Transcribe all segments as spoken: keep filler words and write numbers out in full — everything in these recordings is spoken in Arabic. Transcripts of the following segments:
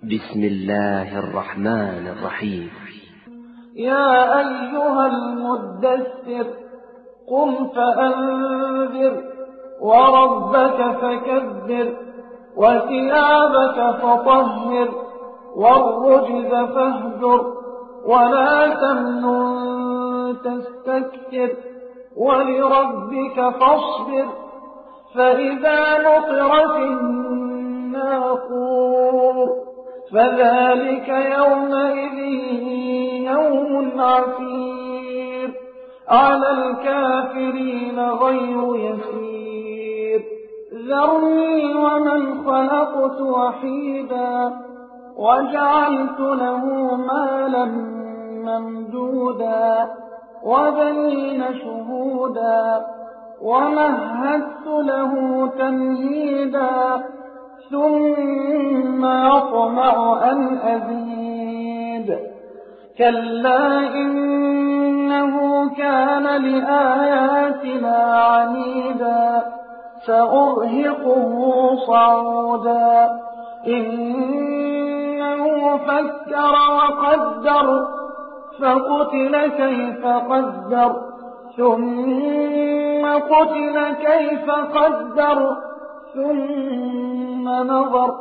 بسم الله الرحمن الرحيم. يا أيها المدثر قم فأنذر وربك فكبر وثيابك فطهر والرجز فاهجر ولا تمنن تستكثر ولربك فاصبر فإذا نقر في الناقور فذلك يومئذ يوم عسير على الكافرين غير يسير ذرني ومن خلقت وحيدا وجعلت له مالا ممدودا وبنين شهودا ومهدت له تمهيدا ثم يطمع أن أزيد كلا إنه كان لآياتنا عنيدا سأرهقه صعودا إنه فكر وقدر فقتل كيف قدر ثم قتل كيف قدر ثم نظر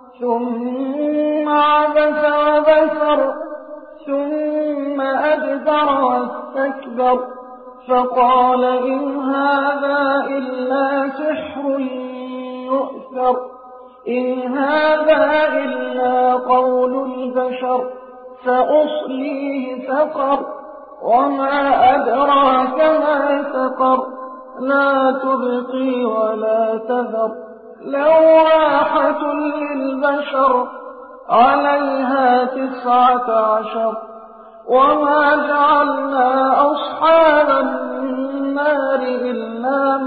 ثم عبس وبسر ثم أدبر واستكبر فقال إن هذا إلا سحر يؤثر إن هذا إلا قول البشر سأصليه سقر وما أدراك ما سقر لا تبقي ولا تذر لواحة للبشر عليها تسعة عشر وما جعلنا أصحاب النار إلا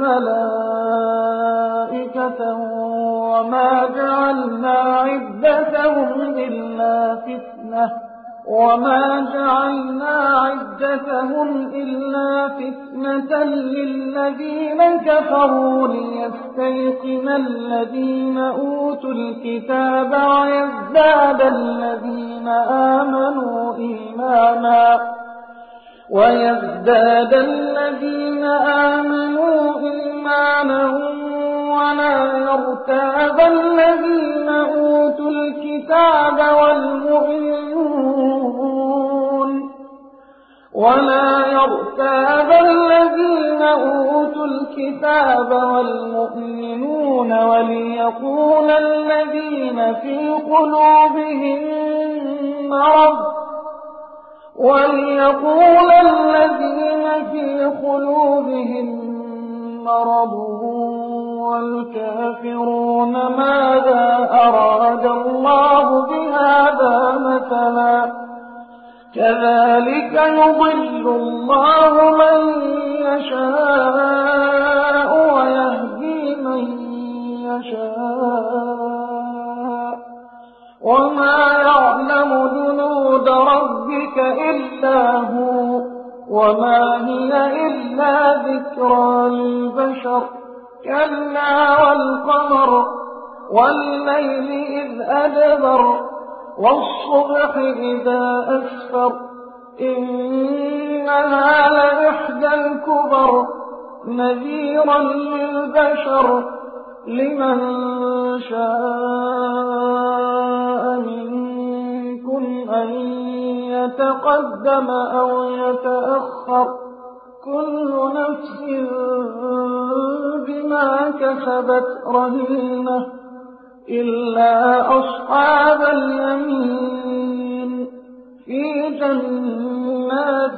ملائكة وما جعلنا عدتهم إلا فتنة وما جعلنا عدتهم إلا فتنة للذين كفروا ليستيقن الذين أوتوا الكتاب ويزداد الذين آمنوا إيمانا ويزداد الذين آمنوا إيمانا ولا يرتاب الذين أوتوا الكتاب والمؤمنون ولا يرتاب الذين أوتوا الكتاب والمؤمنون وليقول الذين في قلوبهم مرض وليقول الذين في قلوبهم مرض والكافرون ماذا أراد الله بهذا مثلا كذلك يضل الله من يشاء ويهدي من يشاء وما يعلم جنود ربك إلا هو وما هي إلا ذكرى للبشر كلا والقمر والليل إذ أدبر والصبح إذا أسفر إنها لإحدى الكبر نذيرا للبشر لمن شاء منكم أن يتقدم أو يتأخر كل نفس بما كسبت رهينة إلا أصحاب اليمين في جنات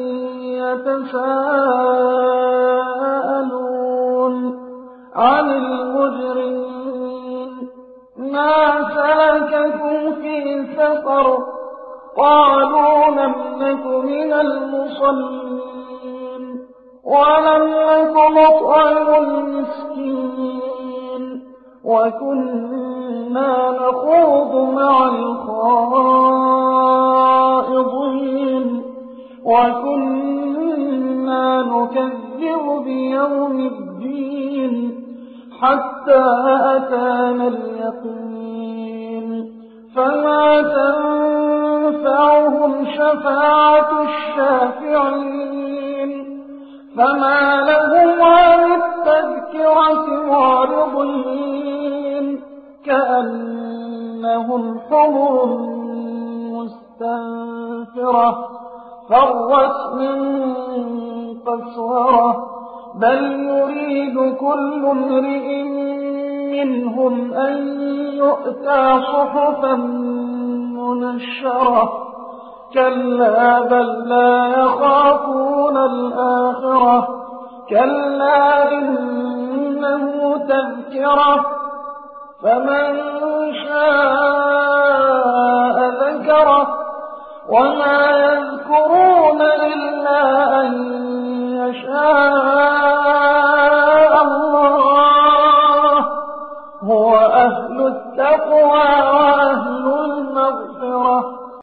يتساءلون عن المجرمين ما سلككم في سقر قالوا لم نك من المصلين ولم نك نطعم المسكين وكنا نخوض مع الخائضين وكنا نكذب بيوم الدين حتى أتانا اليقين فما تنفعهم شفاعة الشافعين فما لهم عن التذكرة معرضين كأنهم حمر مستنفرة فرت من قسورة بل يريد كل امرئ منهم أن يؤتى صحفا منشرة كلا بل لا يخافون الآخرة كلا إنه تذكرة فمن شاء ذكره وما يذكرون إلا أن يشاء الله هو أهل التقوى وأهل المغفرة